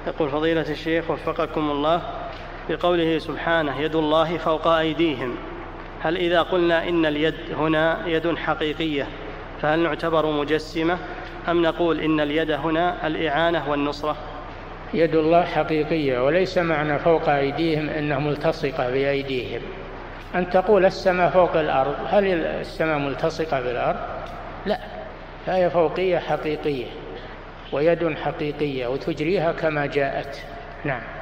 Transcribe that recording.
يقول فضيلة الشيخ وفقكم الله، بقوله سبحانه يد الله فوق أيديهم، هل إذا قلنا إن اليد هنا يد حقيقية فهل نعتبر مجسمة أم نقول إن اليد هنا الإعانة والنصرة؟ يد الله حقيقية، وليس معنى فوق أيديهم أنها ملتصقة بأيديهم. أن تقول السماء فوق الأرض، هل السماء ملتصقة بالأرض؟ لا، فهي فوقية حقيقية ويد حقيقية وتجريها كما جاءت. نعم.